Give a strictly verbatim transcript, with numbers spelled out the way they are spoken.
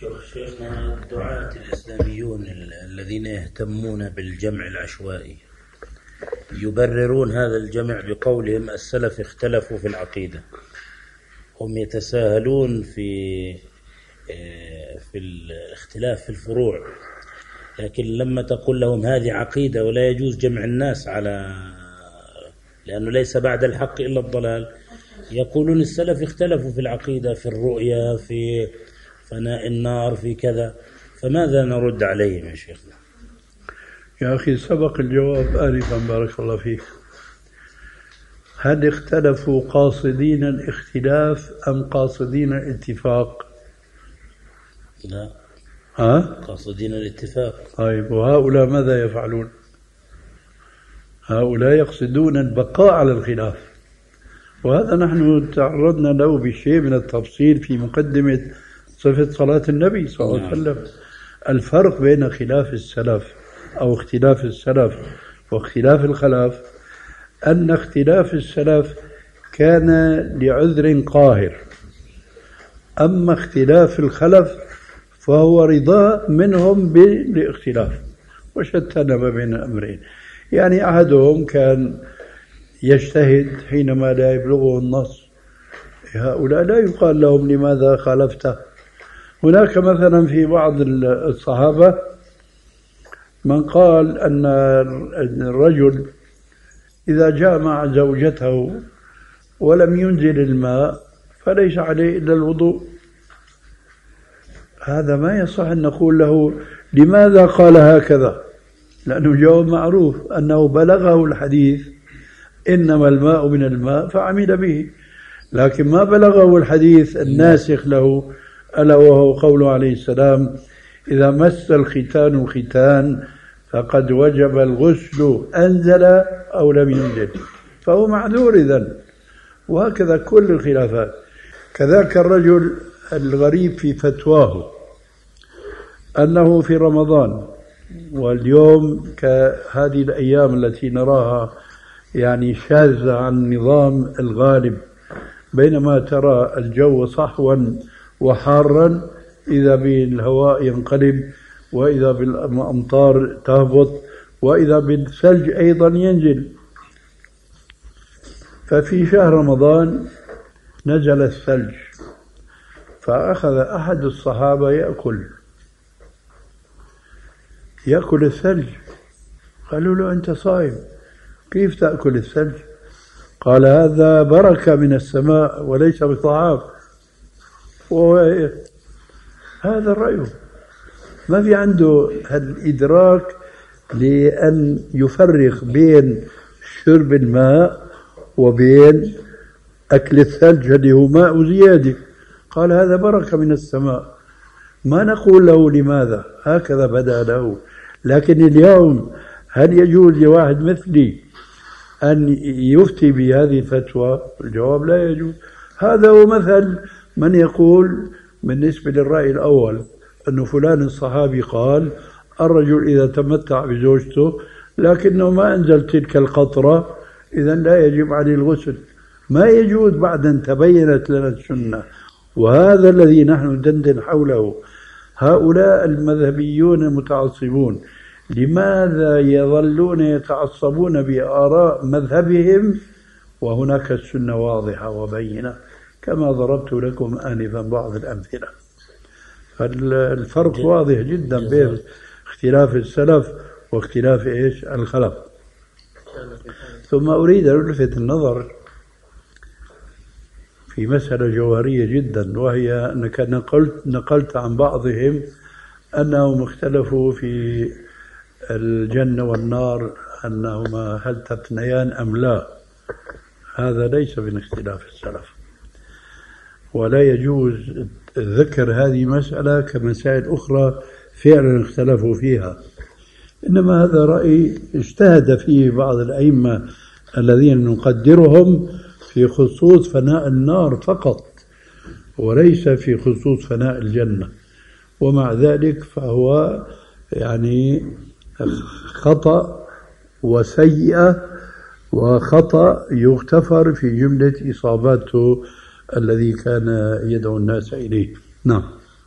شيخ شيخنا الدعاة الإسلاميون الذين يهتمون بالجمع العشوائي يبررون هذا الجمع بقولهم السلف اختلفوا في العقيدة. هم يتساهلون في في الاختلاف في الفروع، لكن لما تقول لهم هذه عقيدة ولا يجوز جمع الناس على لأنه ليس بعد الحق إلا الضلال، يقولون السلف اختلفوا في العقيدة، في الرؤيا، في فناء النار، في كذا. فماذا نرد عليهم يا شيخنا؟ يا أخي سبق الجواب آنفا بارك الله فيك. هل اختلفوا قاصدين الاختلاف أم قاصدين الاتفاق؟ لا، ها؟ قاصدين الاتفاق. طيب، وهؤلاء ماذا يفعلون؟ هؤلاء يقصدون البقاء على الخلاف، وهذا نحن تعرضنا له بشيء من التفصيل في مقدمة صفة صلاة النبي صلى الله عليه وسلم. الفرق بين خلاف السلف أو اختلاف السلف واختلاف الخلف أن اختلاف السلف كان لعذر قاهر، أما اختلاف الخلف فهو رضا منهم بالاختلاف، وشتان ما بين الأمرين. يعني أحدهم كان يجتهد حينما لا يبلغه النص، هؤلاء لا يقال لهم لماذا خالفته. هناك مثلا في بعض الصحابة من قال أن الرجل إذا جامع زوجته ولم ينزل الماء فليس عليه إلا الوضوء. هذا ما يصح أن نقول له لماذا قال هكذا، لأنه جواب معروف أنه بلغه الحديث إنما الماء من الماء فعمل به، لكن ما بلغه الحديث الناسخ له ألا وهو قوله عليه السلام إذا مس الختان الختان فقد وجب الغسل أنزل أو لم ينزل، فهو معذور إذن. وهكذا كل الخلافات. كذاك الرجل الغريب في فتواه أنه في رمضان، واليوم كهذه الأيام التي نراها يعني شاذة عن النظام الغالب، بينما ترى الجو صحوا وحارا إذا بالهواء ينقلب، وإذا بالأمطار تهبط، وإذا بالثلج أيضا ينزل. ففي شهر رمضان نزل الثلج، فأخذ أحد الصحابة يأكل يأكل الثلج. قالوا له أنت صائم كيف تأكل الثلج؟ قال هذا بركة من السماء وليس بطعام. هذا الرأي، ما في عنده الإدراك لأن يفرق بين شرب الماء وبين أكل الثلج الذي هو ماء زيادة. قال هذا بركة من السماء. ما نقول له لماذا، هكذا بدأ له. لكن اليوم هل يجوز لواحد مثلي أن يفتي بهذه الفتوى؟ الجواب لا يجوز. هذا هو مثل من يقول بالنسبة للرأي الأول أن فلان الصحابي قال الرجل إذا تمتع بزوجته لكنه ما أنزل تلك القطرة إذن لا يجب عليه الغسل. ما يجوز بعد أن تبينت لنا السنة، وهذا الذي نحن ندندن حوله. هؤلاء المذهبيون المتعصبون لماذا يظلون يتعصبون بآراء مذهبهم وهناك السنة واضحة وبينة كما ضربت لكم آنفا بعض الأمثلة؟ فالفرق واضح جدا بين اختلاف السلف واختلاف إيش الخلف. ثم أريد أن ألفت النظر في مسألة جوهرية جدا، وهي أنك نقلت, نقلت عن بعضهم أنهم اختلفوا في الجنة والنار أنهما هل تثنيان أم لا. هذا ليس من اختلاف السلف، ولا يجوز ذكر هذه مسألة كمسائل أخرى فعلا اختلفوا فيها. إنما هذا رأي اجتهد فيه بعض الأئمة الذين نقدرهم في خصوص فناء النار فقط، وليس في خصوص فناء الجنة. ومع ذلك فهو يعني خطأ وسيئة، وخطأ يغتفر في جملة إصاباته الذي كان يدعو الناس إليه. نعم.